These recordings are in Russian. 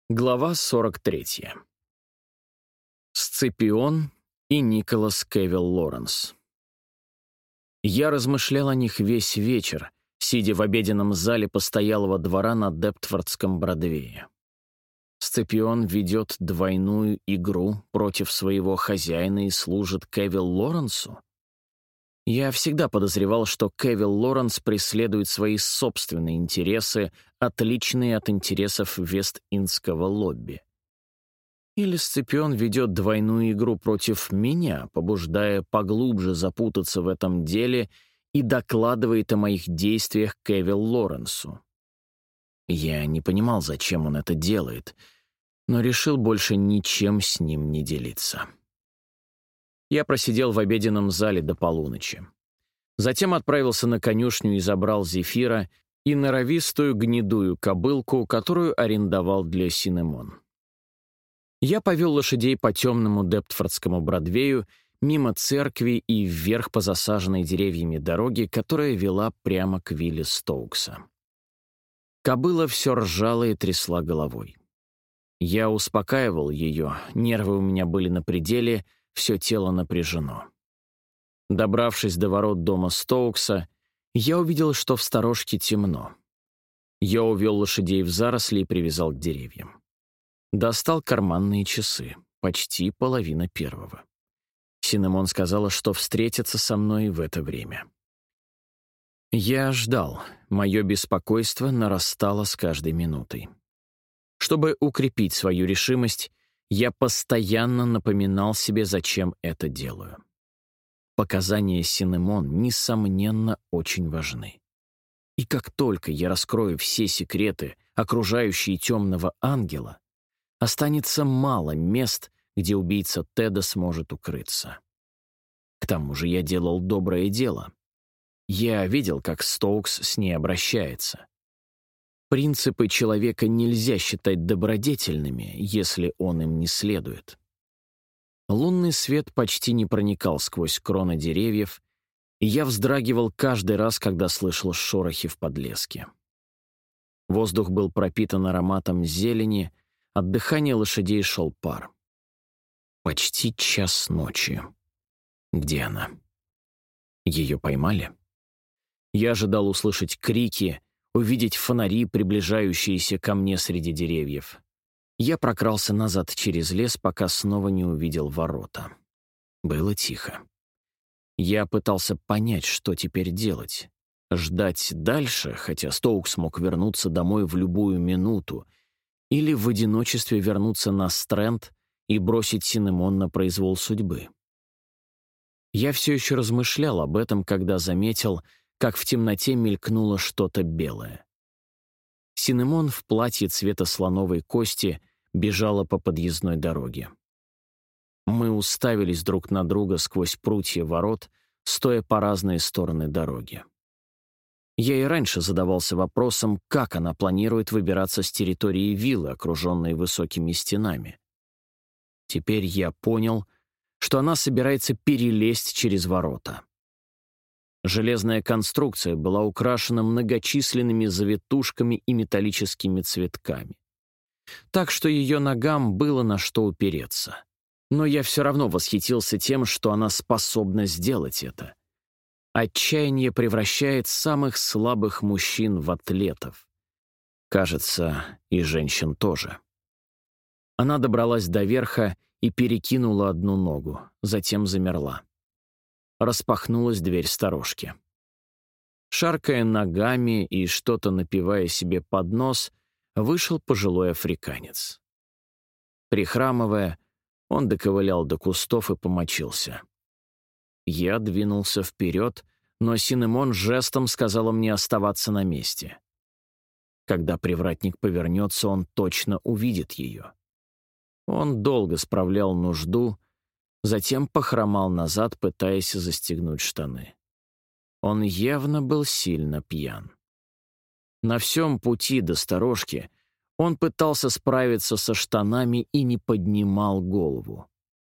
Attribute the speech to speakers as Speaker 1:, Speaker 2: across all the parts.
Speaker 1: Глава 43. Сципион и Николас Кевилл Лоренс. Я размышлял о них весь вечер, сидя в обеденном зале постоялого двора на Дептфордском Бродвее. Сципион ведет двойную игру против своего хозяина и служит Кевилл Лоренсу? Я всегда подозревал, что Кевилл Лоренс преследует свои собственные интересы, отличные от интересов Вест-Индского лобби. Или Сципион ведет двойную игру против меня, побуждая поглубже запутаться в этом деле и докладывает о моих действиях Кевилл Лоренсу. Я не понимал, зачем он это делает, но решил больше ничем с ним не делиться. Я просидел в обеденном зале до полуночи. Затем отправился на конюшню и забрал Зефира и норовистую гнедую кобылку, которую арендовал для Синемон. Я повел лошадей по темному Дептфордскому Бродвею, мимо церкви и вверх по засаженной деревьями дороге, которая вела прямо к вилле Стоукса. Кобыла все ржала и трясла головой. Я успокаивал ее, нервы у меня были на пределе, все тело напряжено. Добравшись до ворот дома Стоукса, я увидел, что в сторожке темно. Я увел лошадей в заросли и привязал к деревьям. Достал карманные часы, почти 1:30. Синемон сказала, что встретится со мной в это время. Я ждал, мое беспокойство нарастало с каждой минутой. Чтобы укрепить свою решимость, я постоянно напоминал себе, зачем это делаю. Показания Синемон, несомненно, очень важны. И как только я раскрою все секреты, окружающие темного ангела, останется мало мест, где убийца Теда сможет укрыться. К тому же я делал доброе дело. Я видел, как Стоукс с ней обращается. Принципы человека нельзя считать добродетельными, если он им не следует. Лунный свет почти не проникал сквозь кроны деревьев, и я вздрагивал каждый раз, когда слышал шорохи в подлеске. Воздух был пропитан ароматом зелени, от дыхания лошадей шел пар. Почти 1:00 ночи. Где она? Ее поймали? Я ожидал услышать крики, увидеть фонари, приближающиеся ко мне среди деревьев. Я прокрался назад через лес, пока снова не увидел ворота. Было тихо. Я пытался понять, что теперь делать. Ждать дальше, хотя Стоукс мог вернуться домой в любую минуту, или в одиночестве вернуться на Стрэнд и бросить Синемон на произвол судьбы. Я все еще размышлял об этом, когда заметил, как в темноте мелькнуло что-то белое. Синемон в платье цвета слоновой кости бежала по подъездной дороге. Мы уставились друг на друга сквозь прутья ворот, стоя по разные стороны дороги. Я и раньше задавался вопросом, как она планирует выбираться с территории виллы, окруженной высокими стенами. Теперь я понял, что она собирается перелезть через ворота. Железная конструкция была украшена многочисленными завитушками и металлическими цветками. Так что ее ногам было на что упереться. Но я все равно восхитился тем, что она способна сделать это. Отчаяние превращает самых слабых мужчин в атлетов. Кажется, и женщин тоже. Она добралась до верха и перекинула одну ногу, затем замерла. Распахнулась дверь сторожки. Шаркая ногами и что-то напевая себе под нос, вышел пожилой африканец. Прихрамывая, он доковылял до кустов и помочился. Я двинулся вперед, но Синемон жестом сказала мне оставаться на месте. Когда привратник повернется, он точно увидит ее. Он долго справлял нужду, затем похромал назад, пытаясь застегнуть штаны. Он явно был сильно пьян. На всем пути до сторожки он пытался справиться со штанами и не поднимал голову.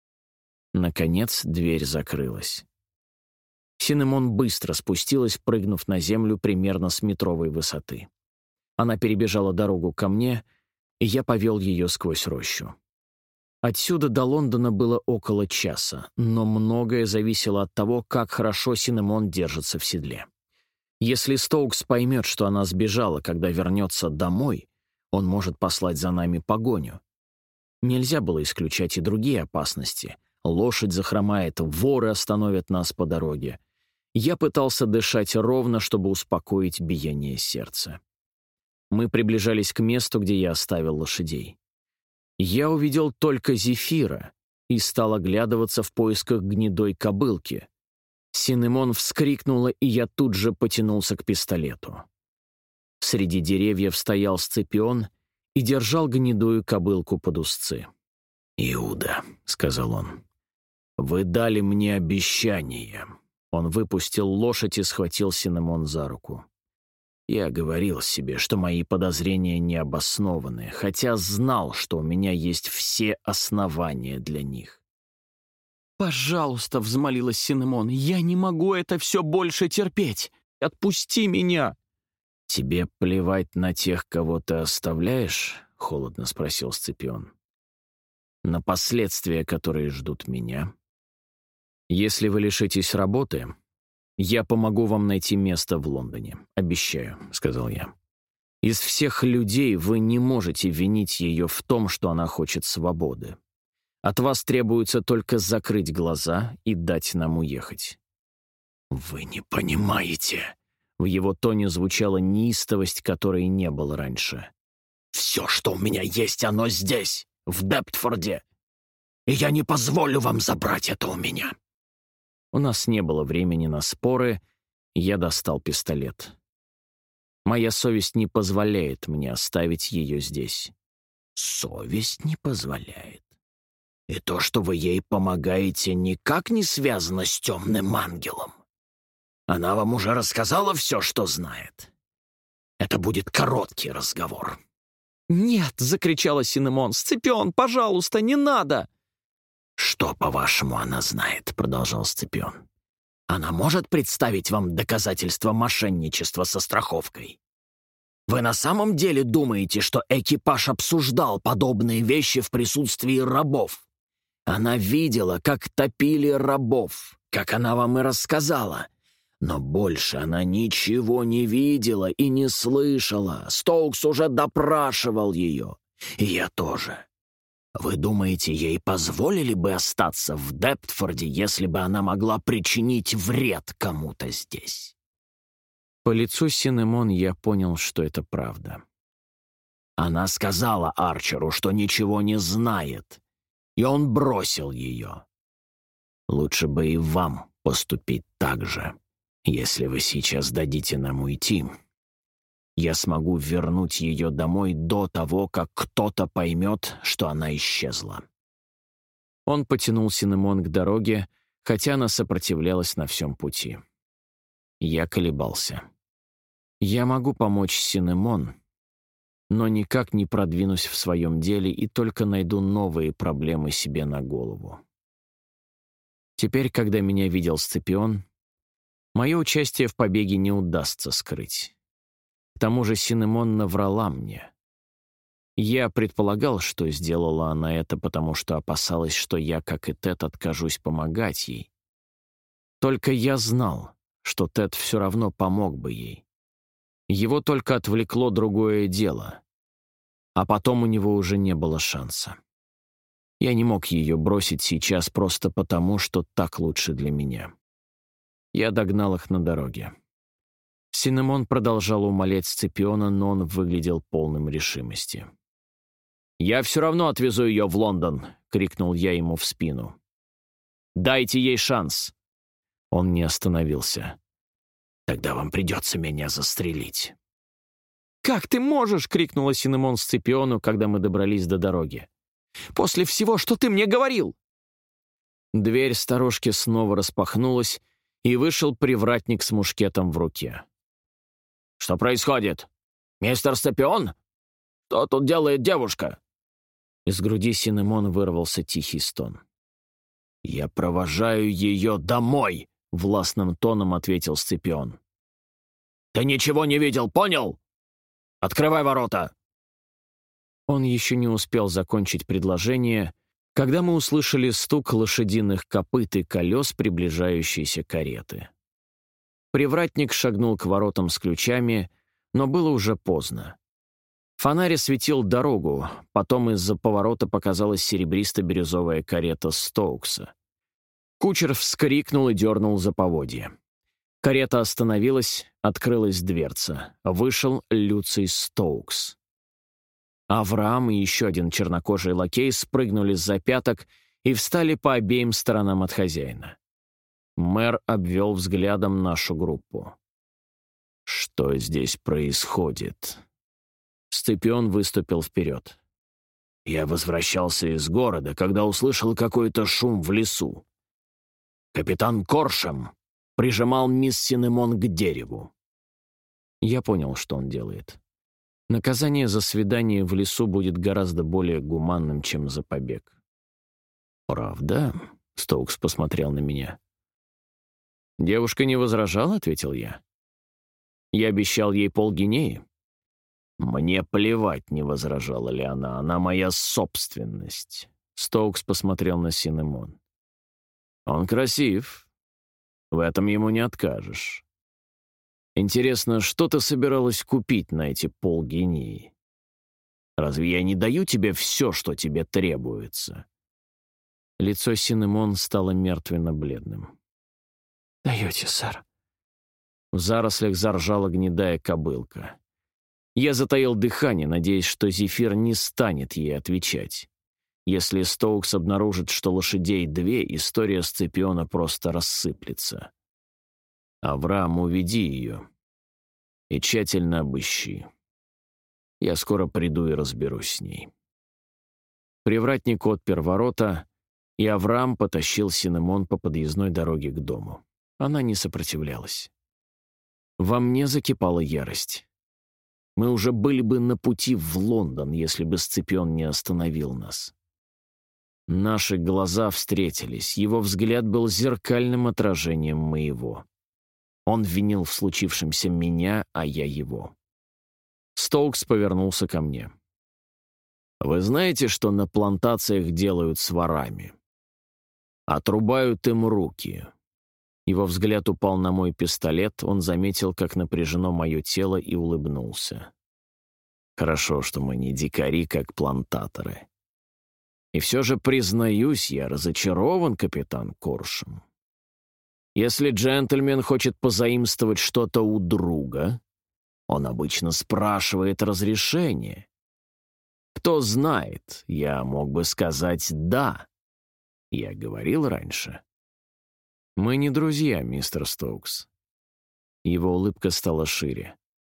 Speaker 1: Наконец дверь закрылась. Синемон быстро спустилась, прыгнув на землю примерно с метровой высоты. Она перебежала дорогу ко мне и я повел ее сквозь рощу. Отсюда до Лондона было около часа, но многое зависело от того, как хорошо Синемон держится в седле. Если Стоукс поймет, что она сбежала, когда вернется домой, он может послать за нами погоню. Нельзя было исключать и другие опасности. Лошадь захромает, воры остановят нас по дороге. Я пытался дышать ровно, чтобы успокоить биение сердца. Мы приближались к месту, где я оставил лошадей. Я увидел только Зефира и стал оглядываться в поисках гнедой кобылки. Синемон вскрикнула, и я тут же потянулся к пистолету. Среди деревьев стоял Сципион и держал гнедую кобылку под узцы. «Иуда», — сказал он, — «вы дали мне обещание». Он выпустил лошадь и схватил Синемон за руку. Я говорил себе, что мои подозрения не обоснованы, хотя знал, что у меня есть все основания для них.
Speaker 2: «Пожалуйста», — взмолилась Синемон, — «я не могу это все больше терпеть. Отпусти меня».
Speaker 1: «Тебе плевать на тех, кого ты оставляешь?» — холодно спросил Сципион. «На последствия, которые ждут меня. Если вы лишитесь работы, я помогу вам найти место в Лондоне. Обещаю», — сказал я. «Из всех людей вы не можете винить ее в том, что она хочет свободы. От вас требуется только закрыть глаза и дать нам уехать». «Вы не понимаете». В его тоне звучала неистовость, которой не было раньше. «Все, что у меня есть, оно здесь, в Дептфорде. И я не позволю вам забрать это у меня». У нас не было времени на споры, и я достал пистолет. Моя совесть не позволяет мне оставить ее здесь. «Совесть не позволяет? И то, что вы ей помогаете, никак не связано с темным ангелом? Она вам уже рассказала все, что знает. Это будет короткий разговор».
Speaker 2: «Нет!» — закричала Синемон. «Сципион, пожалуйста, не надо!»
Speaker 1: «Что, по-вашему, она знает?» — продолжал Сципион. «Она может представить вам доказательства мошенничества со страховкой? Вы на самом деле думаете, что экипаж обсуждал подобные вещи в присутствии рабов? Она видела, как топили рабов, как она вам и рассказала. Но больше она ничего не видела и не слышала. Стоукс уже допрашивал ее. И я тоже. Вы думаете, ей позволили бы остаться в Дептфорде, если бы она могла причинить вред кому-то здесь?» По лицу Синемон я понял, что это правда. Она сказала Арчеру, что ничего не знает, и он бросил ее. Лучше бы и вам поступить так же. Если вы сейчас дадите нам уйти, я смогу вернуть ее домой до того, как кто-то поймет, что она исчезла». Он потянул Синемон к дороге, хотя она сопротивлялась на всем пути. Я колебался. Я могу помочь Синемон, но никак не продвинусь в своем деле и только найду новые проблемы себе на голову. Теперь, когда меня видел Сципион, мое участие в побеге не удастся скрыть. К тому же Синемон наврала мне. Я предполагал, что сделала она это, потому что опасалась, что я, как и Тед, откажусь помогать ей. Только я знал, что Тед все равно помог бы ей. Его только отвлекло другое дело, а потом у него уже не было шанса. Я не мог ее бросить сейчас просто потому, что так лучше для меня. Я догнал их на дороге. Синемон продолжал умолять Сципиона, но он выглядел полным решимости. «Я все равно отвезу ее в Лондон!» — крикнул я ему в спину. «Дайте ей шанс!» Он не остановился. «Тогда вам придется меня застрелить».
Speaker 2: «Как ты можешь?» — крикнула Синемон Сципиону, когда мы добрались до дороги. «После всего, что ты мне говорил!» Дверь сторожки снова распахнулась, и вышел привратник с мушкетом в руке. «Что происходит? Мистер Сципион? Что тут делает девушка?» Из груди Синемон вырвался тихий стон. «Я провожаю ее домой!» — властным тоном ответил Сципион. «Ты ничего не видел, понял? Открывай ворота!» Он еще не успел закончить предложение, когда мы услышали стук лошадиных копыт и колес приближающейся кареты. Привратник шагнул к воротам с ключами, но было уже поздно. Фонарь осветил дорогу, потом из-за поворота показалась серебристо-бирюзовая карета Стоукса. Кучер вскрикнул и дернул за поводья. Карета остановилась, открылась дверца. Вышел Люций Стоукс. Авраам и еще один чернокожий лакей спрыгнули с запяток и встали по обеим сторонам от хозяина. Мэр обвел взглядом нашу группу. «Что здесь происходит?» Сципион выступил вперед. «Я возвращался из города, когда услышал какой-то шум в лесу. Капитан Коршем прижимал мисс Синемон к дереву». Я понял, что он делает. Наказание за свидание в лесу будет гораздо более гуманным, чем за побег. «Правда?» — Стоукс посмотрел на меня. «Девушка не возражала?» — ответил я. «Я обещал ей полгинеи». «Мне плевать, не возражала ли она моя собственность». Стоукс посмотрел на Синемон. «Он красив. В этом ему не откажешь. Интересно, что ты собиралась купить на эти полгинеи? Разве я не даю тебе все, что тебе требуется?» Лицо Синемон стало мертвенно-бледным. «Даете, сэр». В зарослях заржала гнедая кобылка. Я затаил дыхание, надеясь, что Зефир не станет ей отвечать. Если Стоукс обнаружит, что лошадей две, история Сципиона просто рассыплется. «Авраам, уведи ее и тщательно обыщи. Я скоро приду и разберусь с ней». Привратник отпер ворота, и Авраам потащил Синемон по подъездной дороге к дому. Она не сопротивлялась. Во мне закипала ярость. Мы уже были бы на пути в Лондон, если бы Сципион не остановил нас. Наши глаза встретились, его взгляд был зеркальным отражением моего. Он винил в случившемся меня, а я его. Стоукс повернулся ко мне. «Вы знаете, что на плантациях делают с ворами? Отрубают им руки». Его взгляд упал на мой пистолет, он заметил, как напряжено мое тело, и улыбнулся. «Хорошо, что мы не дикари, как плантаторы. И все же, признаюсь, я разочарован, капитан Коршем. Если джентльмен хочет позаимствовать что-то у друга, он обычно спрашивает разрешение. Кто знает, я мог бы сказать «да». Я говорил раньше». «Мы не друзья, мистер Стоукс». Его улыбка стала шире.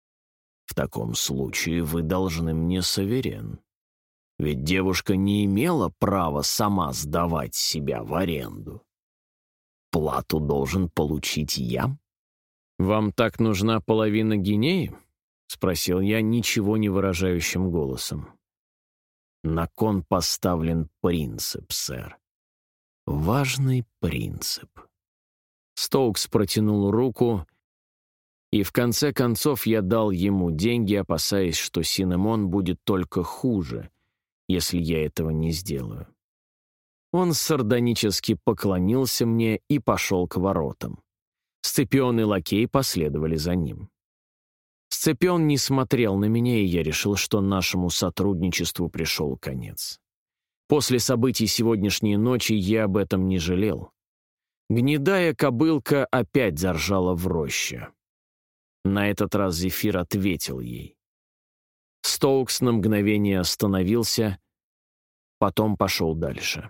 Speaker 2: «В таком случае вы должны мне суверен. Ведь девушка не имела права сама сдавать себя в аренду. Плату должен получить я». «Вам так нужна половина гинеи?» — спросил я ничего не выражающим голосом. «На кон поставлен принцип, сэр. Важный принцип». Стоукс протянул руку, и в конце концов я дал ему деньги, опасаясь, что Синемон будет только хуже, если я этого не сделаю. Он сардонически поклонился мне и пошел к воротам. Сципион и лакей последовали за ним. Сципион не смотрел на меня, и я решил, что нашему сотрудничеству пришел конец. После событий сегодняшней ночи я об этом не жалел. Гнедая кобылка опять заржала в роще. На этот раз Зефир ответил ей. Стоукс на мгновение остановился, потом пошел дальше.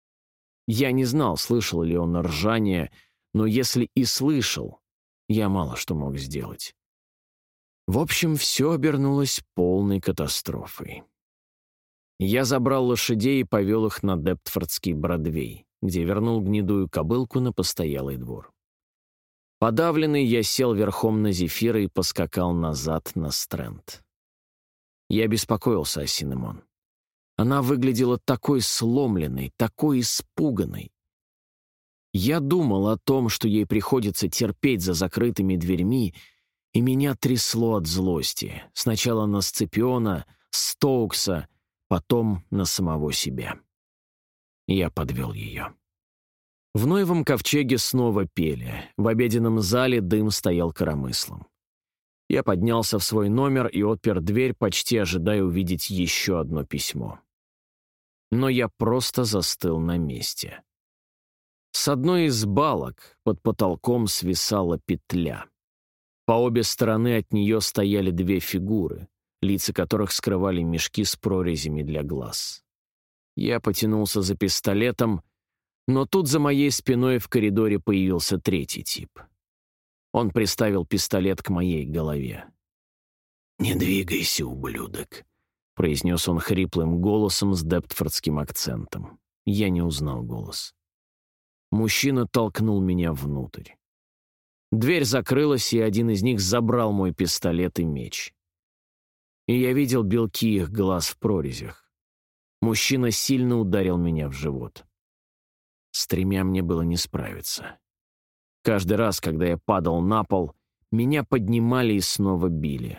Speaker 2: Я не знал, слышал ли он ржание, но если и слышал, я мало что мог сделать. В общем, все обернулось полной катастрофой. Я забрал лошадей и повел их на Дептфордский Бродвей, где вернул гнедую кобылку на постоялый двор. Подавленный, я сел верхом на Зефира и поскакал назад на Стрэнд. Я беспокоился о Синемон. Она выглядела такой сломленной, такой испуганной. Я думал о том, что ей приходится терпеть за закрытыми дверьми, и меня трясло от злости. Сначала на Сципиона, Стоукса,
Speaker 1: потом на самого себя. Я подвел ее. В Ноевом ковчеге снова пели. В обеденном зале дым стоял коромыслом. Я поднялся в свой номер и отпер дверь, почти ожидая увидеть еще одно письмо. Но я просто застыл на месте. С одной из балок под потолком свисала петля. По обе стороны от нее стояли две фигуры, лица которых скрывали мешки с прорезями для глаз. Я потянулся за пистолетом, но тут за моей спиной в коридоре появился третий тип. Он приставил пистолет к моей голове. «Не двигайся, ублюдок», — произнес он хриплым голосом с дептфордским акцентом. Я не узнал голос. Мужчина толкнул меня внутрь. Дверь закрылась, и один из них забрал мой пистолет и меч. И я видел белки их глаз в прорезях. Мужчина сильно ударил меня в живот. С тремя мне было не справиться. Каждый раз, когда я падал на пол, меня поднимали и снова били.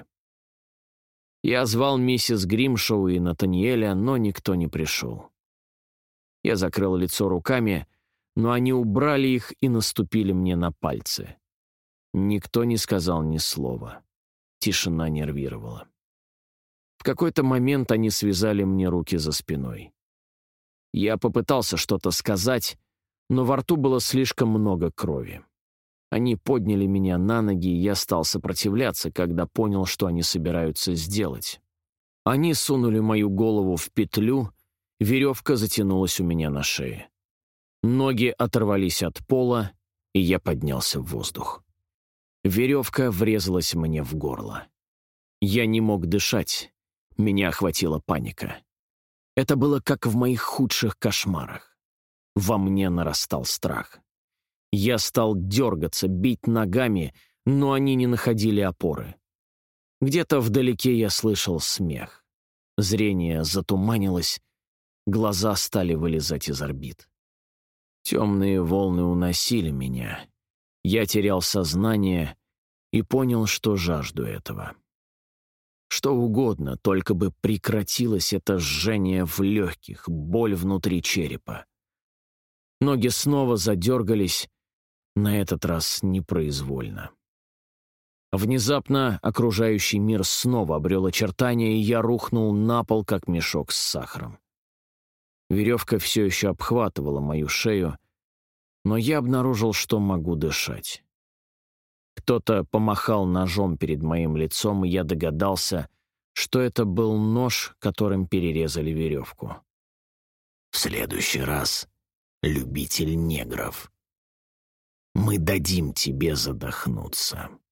Speaker 1: Я звал миссис Гримшоу и Натаниэля, но никто не пришел. Я закрыл лицо руками, но они убрали их и наступили мне на пальцы. Никто не сказал ни слова. Тишина нервировала. В какой-то момент они связали мне руки за спиной. Я попытался что-то сказать, но во рту было слишком много крови. Они подняли меня на ноги, и я стал сопротивляться, когда понял, что они собираются сделать. Они сунули мою голову в петлю, веревка затянулась у меня на шее. Ноги оторвались от пола, и я поднялся в воздух. Веревка врезалась мне в горло. Я не мог дышать, меня охватила паника. Это было как в моих худших кошмарах. Во мне нарастал страх. Я стал дергаться, бить ногами, но они не находили опоры. Где-то вдалеке я слышал смех. Зрение затуманилось, глаза стали вылезать из орбит. Темные волны уносили меня. Я терял сознание и понял, что жажду этого. Что угодно, только бы прекратилось это жжение в легких, боль внутри черепа. Ноги снова задергались, на этот раз непроизвольно. Внезапно окружающий мир снова обрел очертания, и я рухнул на пол, как мешок с сахаром. Веревка все еще обхватывала мою шею, но я обнаружил, что могу дышать. Кто-то помахал ножом перед моим лицом, и я догадался, что это был нож, которым перерезали веревку. «В следующий раз, любитель негров, мы дадим тебе задохнуться».